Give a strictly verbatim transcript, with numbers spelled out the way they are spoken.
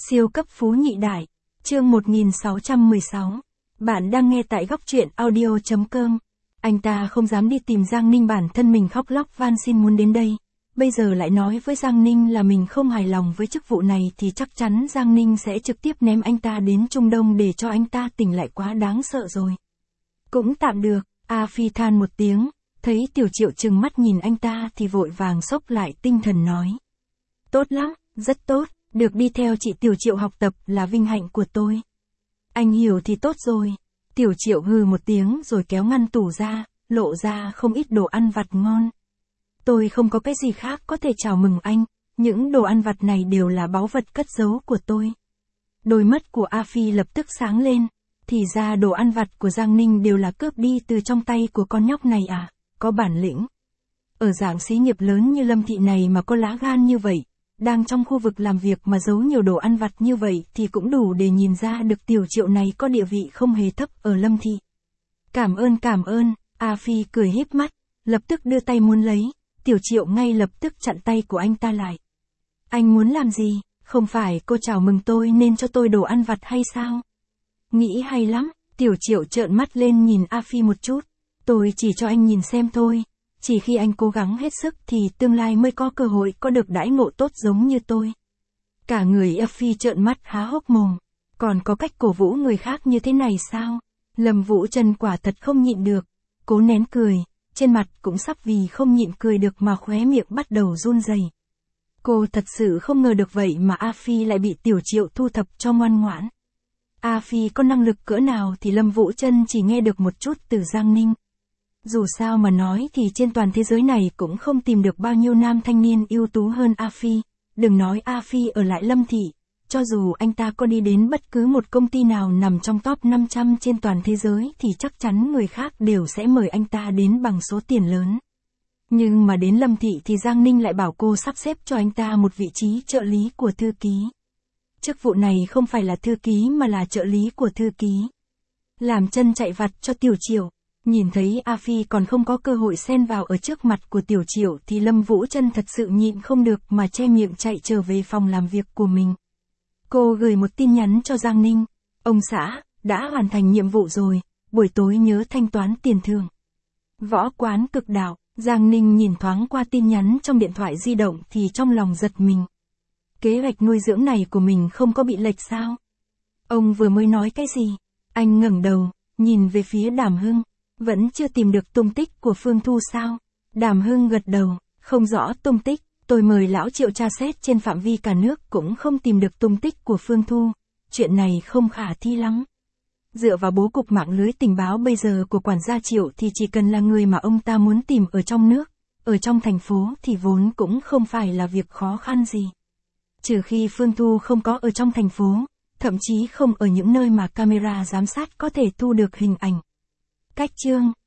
Siêu cấp phú nhị đại. Chương một nghìn sáu trăm mười sáu. Bạn đang nghe tại góc truyện audio chấm com. Anh ta không dám đi tìm Giang Ninh, bản thân mình khóc lóc van xin muốn đến đây. Bây giờ lại nói với Giang Ninh là mình không hài lòng với chức vụ này thì chắc chắn Giang Ninh sẽ trực tiếp ném anh ta đến Trung Đông để cho anh ta tỉnh lại, quá đáng sợ rồi. Cũng tạm được, A Phi than một tiếng, thấy Tiểu Triệu trừng mắt nhìn anh ta thì vội vàng xốc lại tinh thần nói. Tốt lắm, rất tốt, được đi theo chị Tiểu Triệu học tập là vinh hạnh của tôi. Anh hiểu thì tốt rồi. Tiểu Triệu hừ một tiếng rồi kéo ngăn tủ ra, lộ ra không ít đồ ăn vặt ngon. Tôi không có cái gì khác có thể chào mừng anh, những đồ ăn vặt này đều là báu vật cất giấu của tôi. Đôi mắt của A Phi lập tức sáng lên, thì ra đồ ăn vặt của Giang Ninh đều là cướp đi từ trong tay của con nhóc này à, có bản lĩnh. Ở dạng xí nghiệp lớn như Lâm Thị này mà có lá gan như vậy, đang trong khu vực làm việc mà giấu nhiều đồ ăn vặt như vậy thì cũng đủ để nhìn ra được Tiểu Triệu này có địa vị không hề thấp ở Lâm Thị. Cảm ơn cảm ơn, A Phi cười híp mắt, lập tức đưa tay muốn lấy, Tiểu Triệu ngay lập tức chặn tay của anh ta lại. Anh muốn làm gì, không phải cô chào mừng tôi nên cho tôi đồ ăn vặt hay sao? Nghĩ hay lắm, Tiểu Triệu trợn mắt lên nhìn A Phi một chút, tôi chỉ cho anh nhìn xem thôi. Chỉ khi anh cố gắng hết sức thì tương lai mới có cơ hội có được đãi ngộ tốt giống như tôi. Cả người A Phi trợn mắt há hốc mồm. Còn có cách cổ vũ người khác như thế này sao? Lâm Vũ Trân quả thật không nhịn được. Cố nén cười, trên mặt cũng sắp vì không nhịn cười được mà khóe miệng bắt đầu run rẩy. Cô thật sự không ngờ được vậy mà A Phi lại bị Tiểu Triệu thu thập cho ngoan ngoãn. A Phi có năng lực cỡ nào thì Lâm Vũ Trân chỉ nghe được một chút từ Giang Ninh. Dù sao mà nói thì trên toàn thế giới này cũng không tìm được bao nhiêu nam thanh niên ưu tú hơn A Phi, đừng nói A Phi ở lại Lâm Thị, cho dù anh ta có đi đến bất cứ một công ty nào nằm trong top năm trăm trên toàn thế giới thì chắc chắn người khác đều sẽ mời anh ta đến bằng số tiền lớn. Nhưng mà đến Lâm Thị thì Giang Ninh lại bảo cô sắp xếp cho anh ta một vị trí trợ lý của thư ký. Chức vụ này không phải là thư ký mà là trợ lý của thư ký. Làm chân chạy vặt cho Tiểu Triệu. Nhìn thấy A Phi còn không có cơ hội xen vào ở trước mặt của Tiểu Triệu thì Lâm Vũ Trân thật sự nhịn không được mà che miệng chạy trở về phòng làm việc của mình. Cô gửi một tin nhắn cho Giang Ninh. Ông xã, đã hoàn thành nhiệm vụ rồi, buổi tối nhớ thanh toán tiền thưởng. Võ quán cực đạo, Giang Ninh nhìn thoáng qua tin nhắn trong điện thoại di động thì trong lòng giật mình. Kế hoạch nuôi dưỡng này của mình không có bị lệch sao? Ông vừa mới nói cái gì? Anh ngẩng đầu, nhìn về phía Đàm Hưng. Vẫn chưa tìm được tung tích của Phương Thu sao? Đàm Hưng gật đầu, không rõ tung tích, tôi mời lão Triệu tra xét trên phạm vi cả nước cũng không tìm được tung tích của Phương Thu. Chuyện này không khả thi lắm. Dựa vào bố cục mạng lưới tình báo bây giờ của quản gia Triệu thì chỉ cần là người mà ông ta muốn tìm ở trong nước, ở trong thành phố thì vốn cũng không phải là việc khó khăn gì. Trừ khi Phương Thu không có ở trong thành phố, thậm chí không ở những nơi mà camera giám sát có thể thu được hình ảnh. Cách chương